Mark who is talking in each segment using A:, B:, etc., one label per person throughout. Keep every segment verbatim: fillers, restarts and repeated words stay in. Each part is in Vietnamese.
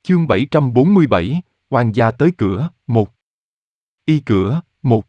A: Chương bảy trăm bốn mươi bảy, oan gia tới cửa, một. Y cửa, một.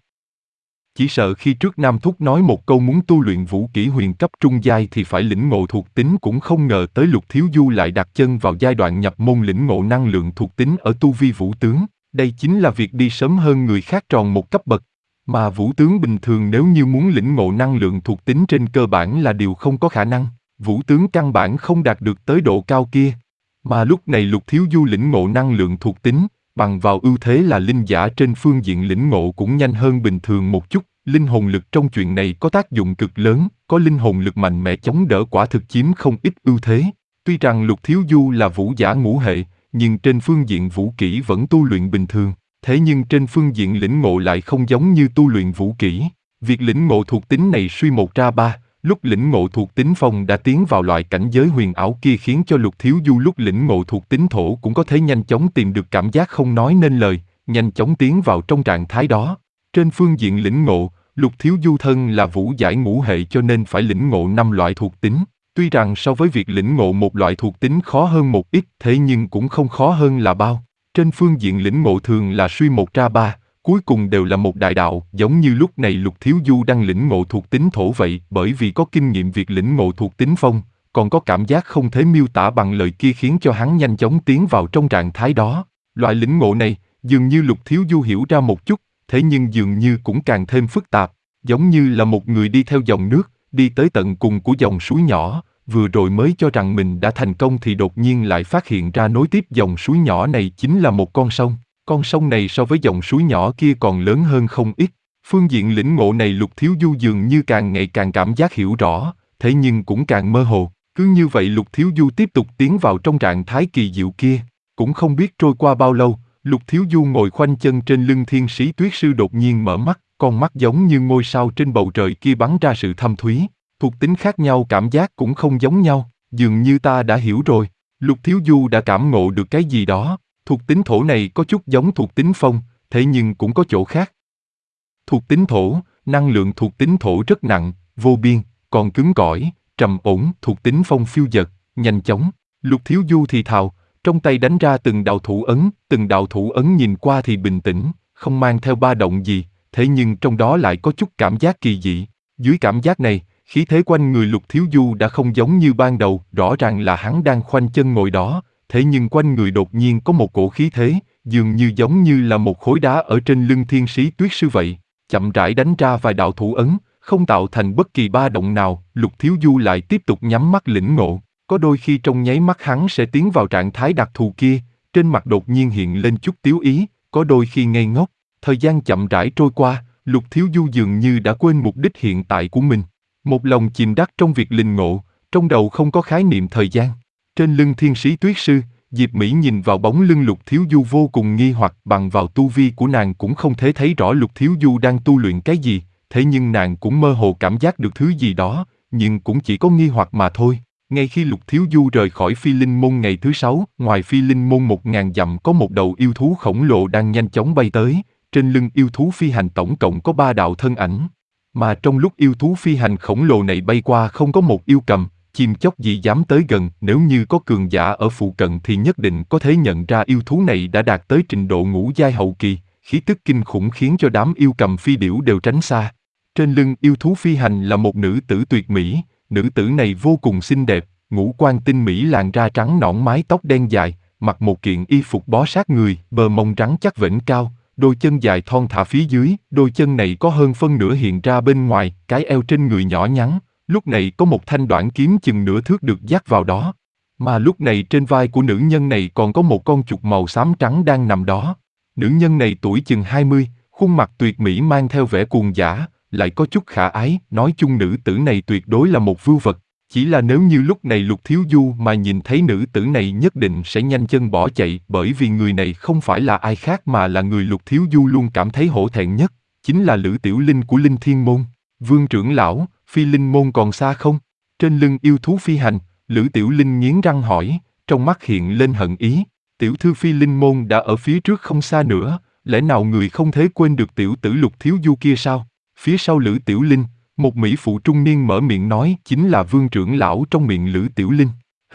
A: Chỉ sợ khi trước Nam Thúc nói một câu muốn tu luyện vũ kỹ huyền cấp trung giai thì phải lĩnh ngộ thuộc tính, cũng không ngờ tới Lục Thiếu Du lại đặt chân vào giai đoạn nhập môn lĩnh ngộ năng lượng thuộc tính ở tu vi vũ tướng. Đây chính là việc đi sớm hơn người khác tròn một cấp bậc. Mà vũ tướng bình thường nếu như muốn lĩnh ngộ năng lượng thuộc tính trên cơ bản là điều không có khả năng. Vũ tướng căn bản không đạt được tới độ cao kia. Mà lúc này Lục Thiếu Du lĩnh ngộ năng lượng thuộc tính, bằng vào ưu thế là linh giả trên phương diện lĩnh ngộ cũng nhanh hơn bình thường một chút. Linh hồn lực trong chuyện này có tác dụng cực lớn, có linh hồn lực mạnh mẽ chống đỡ quả thực chiếm không ít ưu thế. Tuy rằng Lục Thiếu Du là vũ giả ngũ hệ, nhưng trên phương diện vũ kỹ vẫn tu luyện bình thường. Thế nhưng trên phương diện lĩnh ngộ lại không giống như tu luyện vũ kỹ. Việc lĩnh ngộ thuộc tính này suy một ra ba, lúc lĩnh ngộ thuộc tính phong đã tiến vào loại cảnh giới huyền ảo kia khiến cho Lục Thiếu Du lúc lĩnh ngộ thuộc tính thổ cũng có thể nhanh chóng tìm được cảm giác không nói nên lời, nhanh chóng tiến vào trong trạng thái đó. Trên phương diện lĩnh ngộ, Lục Thiếu Du thân là vũ giải ngũ hệ cho nên phải lĩnh ngộ năm loại thuộc tính. Tuy rằng so với việc lĩnh ngộ một loại thuộc tính khó hơn một ít, thế nhưng cũng không khó hơn là bao. Trên phương diện lĩnh ngộ thường là suy một ra ba, cuối cùng đều là một đại đạo, giống như lúc này Lục Thiếu Du đang lĩnh ngộ thuộc tính thổ vậy, bởi vì có kinh nghiệm việc lĩnh ngộ thuộc tính phong, còn có cảm giác không thể miêu tả bằng lời kia khiến cho hắn nhanh chóng tiến vào trong trạng thái đó. Loại lĩnh ngộ này, dường như Lục Thiếu Du hiểu ra một chút, thế nhưng dường như cũng càng thêm phức tạp, giống như là một người đi theo dòng nước, đi tới tận cùng của dòng suối nhỏ, vừa rồi mới cho rằng mình đã thành công thì đột nhiên lại phát hiện ra nối tiếp dòng suối nhỏ này chính là một con sông. Con sông này so với dòng suối nhỏ kia còn lớn hơn không ít. Phương diện lĩnh ngộ này Lục Thiếu Du dường như càng ngày càng cảm giác hiểu rõ, thế nhưng cũng càng mơ hồ. Cứ như vậy Lục Thiếu Du tiếp tục tiến vào trong trạng thái kỳ diệu kia. Cũng không biết trôi qua bao lâu, Lục Thiếu Du ngồi khoanh chân trên lưng Thiên Sĩ Tuyết Sư đột nhiên mở mắt, con mắt giống như ngôi sao trên bầu trời kia bắn ra sự thâm thúy. Thuộc tính khác nhau cảm giác cũng không giống nhau, dường như ta đã hiểu rồi. Lục Thiếu Du đã cảm ngộ được cái gì đó. Thuộc tính thổ này có chút giống thuộc tính phong, thế nhưng cũng có chỗ khác. Thuộc tính thổ, năng lượng thuộc tính thổ rất nặng, vô biên, còn cứng cỏi, trầm ổn. Thuộc tính phong phiêu dật, nhanh chóng. Lục Thiếu Du thì thào, trong tay đánh ra từng đạo thủ ấn, từng đạo thủ ấn nhìn qua thì bình tĩnh, không mang theo ba động gì, thế nhưng trong đó lại có chút cảm giác kỳ dị. Dưới cảm giác này, khí thế quanh người Lục Thiếu Du đã không giống như ban đầu, rõ ràng là hắn đang khoanh chân ngồi đó, thế nhưng quanh người đột nhiên có một cổ khí thế, dường như giống như là một khối đá ở trên lưng Thiên Sĩ Tuyết Sư vậy, chậm rãi đánh ra vài đạo thủ ấn, không tạo thành bất kỳ ba động nào. Lục Thiếu Du lại tiếp tục nhắm mắt lĩnh ngộ, có đôi khi trong nháy mắt hắn sẽ tiến vào trạng thái đặc thù kia, trên mặt đột nhiên hiện lên chút tiếu ý, có đôi khi ngây ngốc. Thời gian chậm rãi trôi qua, Lục Thiếu Du dường như đã quên mục đích hiện tại của mình. Một lòng chìm đắm trong việc lĩnh ngộ, trong đầu không có khái niệm thời gian. Trên lưng Thiên Sĩ Tuyết Sư, Diệp Mỹ nhìn vào bóng lưng Lục Thiếu Du vô cùng nghi hoặc, bằng vào tu vi của nàng cũng không thể thấy rõ Lục Thiếu Du đang tu luyện cái gì, thế nhưng nàng cũng mơ hồ cảm giác được thứ gì đó, nhưng cũng chỉ có nghi hoặc mà thôi. Ngay khi Lục Thiếu Du rời khỏi Phi Linh Môn ngày thứ sáu, ngoài Phi Linh Môn một ngàn dặm có một đầu yêu thú khổng lồ đang nhanh chóng bay tới, trên lưng yêu thú phi hành tổng cộng có ba đạo thân ảnh. Mà trong lúc yêu thú phi hành khổng lồ này bay qua không có một yêu cầm, chim chóc gì dám tới gần, nếu như có cường giả ở phụ cận thì nhất định có thể nhận ra yêu thú này đã đạt tới trình độ ngũ giai hậu kỳ, khí tức kinh khủng khiến cho đám yêu cầm phi điểu đều tránh xa. Trên lưng yêu thú phi hành là một nữ tử tuyệt mỹ, nữ tử này vô cùng xinh đẹp, ngũ quan tinh mỹ, làn da trắng nõn, mái tóc đen dài, mặc một kiện y phục bó sát người, bờ mông rắn chắc vểnh cao, đôi chân dài thon thả phía dưới, đôi chân này có hơn phân nửa hiện ra bên ngoài, cái eo trên người nhỏ nhắn. Lúc này có một thanh đoạn kiếm chừng nửa thước được dắt vào đó. Mà lúc này trên vai của nữ nhân này còn có một con chuột màu xám trắng đang nằm đó. Nữ nhân này tuổi chừng hai mươi, khuôn mặt tuyệt mỹ mang theo vẻ cuồng dã, lại có chút khả ái, nói chung nữ tử này tuyệt đối là một vưu vật. Chỉ là nếu như lúc này Lục Thiếu Du mà nhìn thấy nữ tử này nhất định sẽ nhanh chân bỏ chạy, bởi vì người này không phải là ai khác mà là người Lục Thiếu Du luôn cảm thấy hổ thẹn nhất, chính là Lữ Tiểu Linh của Linh Thiên Môn. Vương trưởng lão, Phi Linh Môn còn xa không? Trên lưng yêu thú phi hành, Lữ Tiểu Linh nghiến răng hỏi, trong mắt hiện lên hận ý. Tiểu thư Phi Linh Môn đã ở phía trước không xa nữa, lẽ nào người không thể quên được tiểu tử Lục Thiếu Du kia sao? Phía sau Lữ Tiểu Linh, một mỹ phụ trung niên mở miệng nói, chính là Vương trưởng lão trong miệng Lữ Tiểu Linh. Hừ,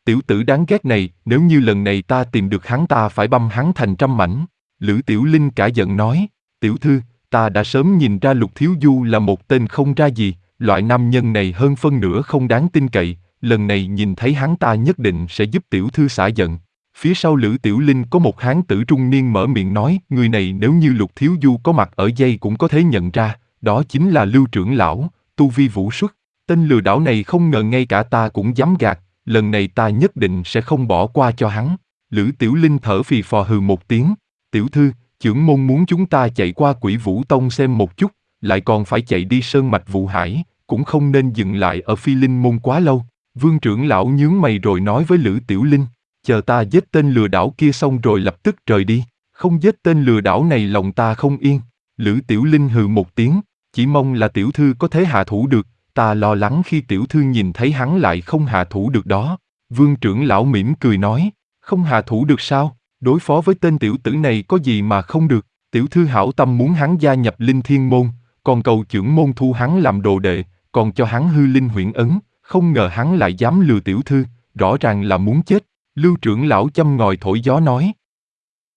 A: Tiểu tử đáng ghét này, nếu như lần này ta tìm được hắn ta phải băm hắn thành trăm mảnh. Lữ Tiểu Linh cả giận nói, tiểu thư, ta đã sớm nhìn ra Lục Thiếu Du là một tên không ra gì, loại nam nhân này hơn phân nửa không đáng tin cậy, lần này nhìn thấy hắn ta nhất định sẽ giúp tiểu thư xả giận. Phía sau Lữ Tiểu Linh có một hán tử trung niên mở miệng nói, người này nếu như Lục Thiếu Du có mặt ở dây cũng có thể nhận ra, đó chính là Lưu trưởng lão, tu vi vũ xuất. Tên lừa đảo này không ngờ ngay cả ta cũng dám gạt, lần này ta nhất định sẽ không bỏ qua cho hắn. Lữ Tiểu Linh thở phì phò hừ một tiếng, tiểu thư, chưởng môn muốn chúng ta chạy qua Quỷ Vũ Tông xem một chút, lại còn phải chạy đi Sơn Mạch Vụ Hải, cũng không nên dừng lại ở Phi Linh môn quá lâu. Vương trưởng lão nhướng mày rồi nói với Lữ Tiểu Linh, chờ ta giết tên lừa đảo kia xong rồi lập tức rời đi, không giết tên lừa đảo này lòng ta không yên. Lữ Tiểu Linh hừ một tiếng, chỉ mong là tiểu thư có thể hạ thủ được, ta lo lắng khi tiểu thư nhìn thấy hắn lại không hạ thủ được đó. Vương trưởng lão mỉm cười nói, không hạ thủ được sao, đối phó với tên tiểu tử này có gì mà không được, tiểu thư hảo tâm muốn hắn gia nhập Linh Thiên môn, còn cầu chưởng môn thu hắn làm đồ đệ, còn cho hắn hư linh huyễn ấn, không ngờ hắn lại dám lừa tiểu thư, rõ ràng là muốn chết. Lưu trưởng lão châm ngòi thổi gió nói,